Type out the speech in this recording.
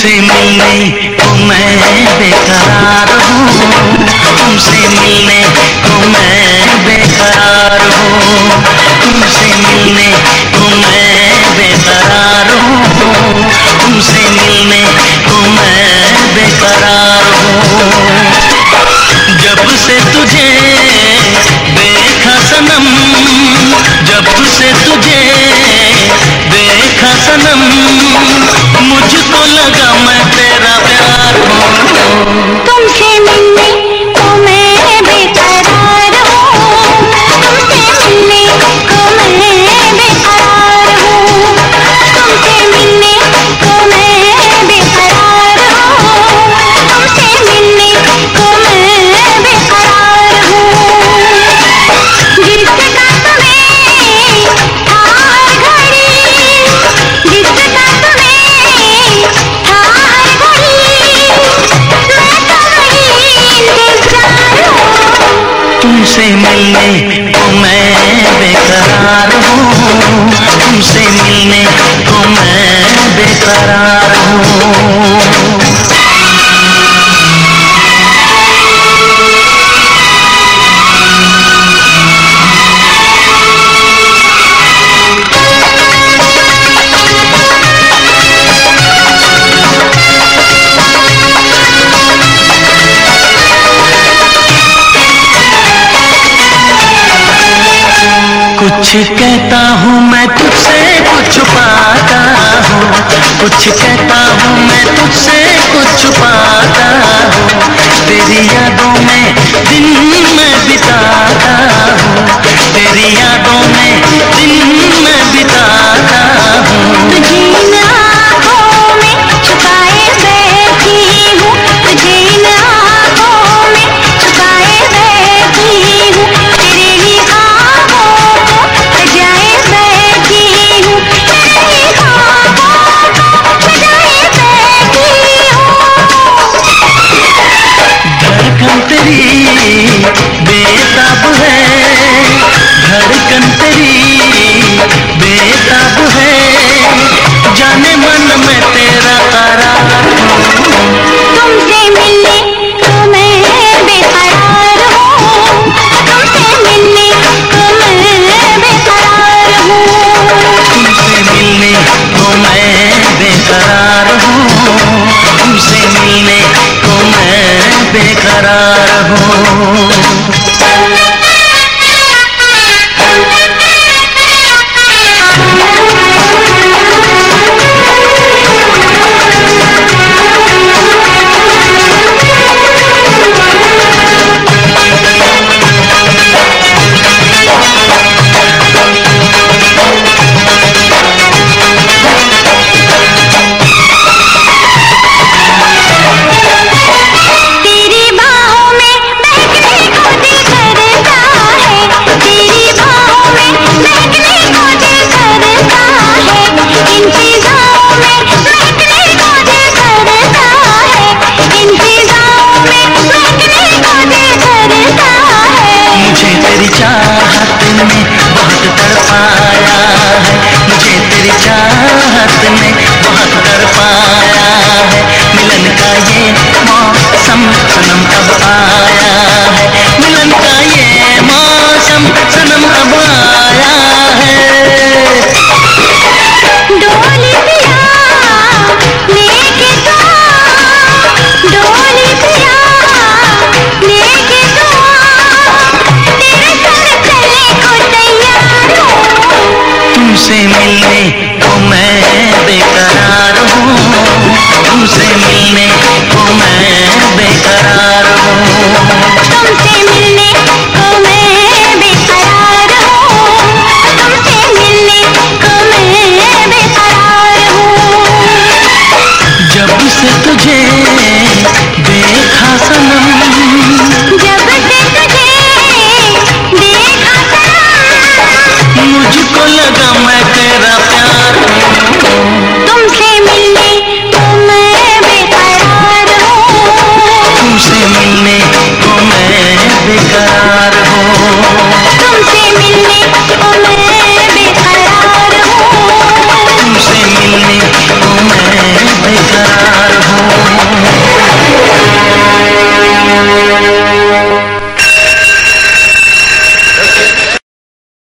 तुमसे मिलने को मैं बेकरार हूँ, तुमसे मिलने को मैं बेकरार हूँ, तुमसे मिलने को मैं बेकरार हूँ, तुमसे मिलने को मैं बेकरार हूँ। जब से तुझे देखा सनम, जब से तुझे देखा सनम, मुझको लगा मैं तेरा प्यार हूँ। तुमसे मिलने को मैं बेकरार हूँ, तुमसे मिलने को मैं बेकरार हूँ, तुमसे मिलने को मैं बेकरार हूँ, तुमसे मिलने को मैं बेकरार हूँ। जिसका तुम्हें था हर घड़ी, जिसका तुम्हें था हर घड़ी, मैं तो वही इंतजार हूँ। तुमसे मिलने को मैं बेकरार हूँ, तुमसे मिलने को मैं बेकरार हूँ। कुछ कहता हूँ मैं तुझसे कुछ छुपाता हूँ, कुछ कहता हूँ मैं तुझसे कुछ छुपाता हूँ। तेरी यादों में दिन मैं बिताता हूँ, तेरी यादों में दिन मैं बिताता हूँ। तुझे इन आँखों में छुपाए बैठी हूँ, तुझे इन आँखों में छुपाए बैठी हूँ, तेरे ही ख्वाबों को सजाए बैठी हूँ, तेरे ही ख्वाबों को सजाए बैठी हूँ। धड़कन तेरी बेताब है, धड़कन तेरी बेताब है, जाने मन में तेरा करार हूँ। तुमसे मिलने को मैं बेकरार हूँ, तुमसे मिलने को मैं बेकरार हूँ। तुमसे मिलने को मैं बेकरार हूँ, तुमसे मिलने को मैं बेकरार हूँ। तेरी बाहों में बहकने को दिल करता है, तेरी बाहों में बहकने को दिल करता है, इन फिजाओं में बहकने को दिल करता है, इन फिजाओं में बहकने को दिल करता है। मुझे तेरी चाहत ने बहुत तड़पाया है, मुझे तेरी चाहत ने बहुत तड़पाया है। मिलन का ये मौसम सनम अब आया है, मिलन का ये मौसम सनम अब आया है। डोली पिया लेके तो आ, डोली पिया लेके तो आ, तेरे संग चलने को तैयार हूँ। तुमसे मिलने को मैं बेकरार हूँ, तुमसे मिलने